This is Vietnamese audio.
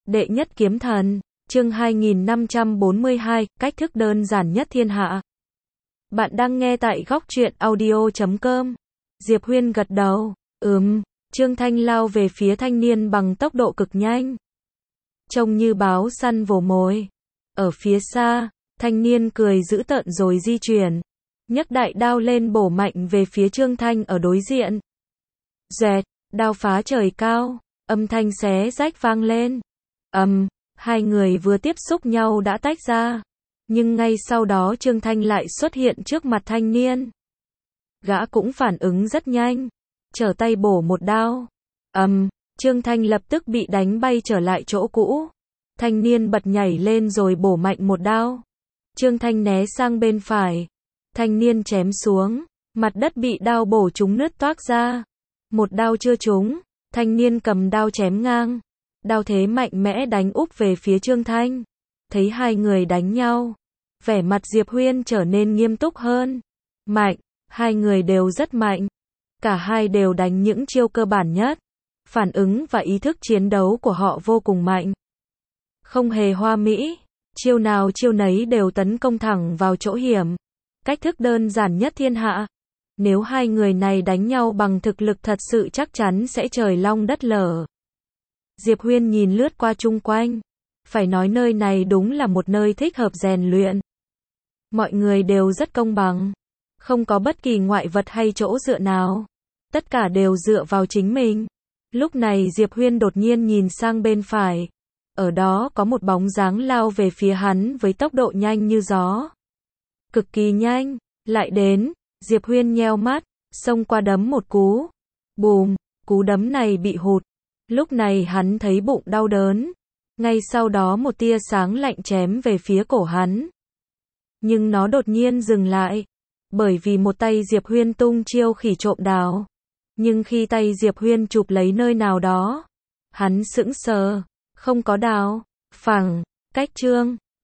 Đệ nhất kiếm thần, chương 2542, cách thức đơn giản nhất thiên hạ. Bạn đang nghe tại góc truyện audio.com. Diệp Huyên gật đầu, Trương Thanh lao về phía thanh niên bằng tốc độ cực nhanh. Trông như báo săn vồ mồi. Ở phía xa, thanh niên cười dữ tợn rồi di chuyển. Nhấc đại đao lên bổ mạnh về phía Trương Thanh ở đối diện. Dẹt, đao phá trời cao, âm thanh xé rách vang lên. Hai người vừa tiếp xúc nhau đã tách ra. Nhưng ngay sau đó Trương Thanh lại xuất hiện trước mặt thanh niên. Gã cũng phản ứng rất nhanh, trở tay bổ một đao. Trương Thanh lập tức bị đánh bay trở lại chỗ cũ. Thanh niên bật nhảy lên rồi bổ mạnh một đao. Trương Thanh né sang bên phải. Thanh niên chém xuống, mặt đất bị đao bổ trúng nứt toác ra. Một đao chưa trúng, thanh niên cầm đao chém ngang. Đao thế mạnh mẽ đánh úp về phía Trương Thanh. Thấy hai người đánh nhau, vẻ mặt Diệp Huyên trở nên nghiêm túc hơn. Mạnh, hai người đều rất mạnh. Cả hai đều đánh những chiêu cơ bản nhất. Phản ứng và ý thức chiến đấu của họ vô cùng mạnh. Không hề hoa mỹ, chiêu nào chiêu nấy đều tấn công thẳng vào chỗ hiểm. Cách thức đơn giản nhất thiên hạ. Nếu hai người này đánh nhau bằng thực lực thật sự chắc chắn sẽ trời long đất lở. Diệp Huyên nhìn lướt qua chung quanh. Phải nói nơi này đúng là một nơi thích hợp rèn luyện. Mọi người đều rất công bằng. Không có bất kỳ ngoại vật hay chỗ dựa nào. Tất cả đều dựa vào chính mình. Lúc này Diệp Huyên đột nhiên nhìn sang bên phải. Ở đó có một bóng dáng lao về phía hắn với tốc độ nhanh như gió. Cực kỳ nhanh, lại đến. Diệp Huyên nheo mắt, xông qua đấm một cú. Bùm, cú đấm này bị hụt. Lúc này hắn thấy bụng đau đớn. Ngay sau đó một tia sáng lạnh chém về phía cổ hắn. Nhưng nó đột nhiên dừng lại. Bởi vì một tay Diệp Huyên tung chiêu khỉ trộm đào. Nhưng khi tay Diệp Huyên chụp lấy nơi nào đó, hắn sững sờ. Không có đào. Phẳng, cách Trương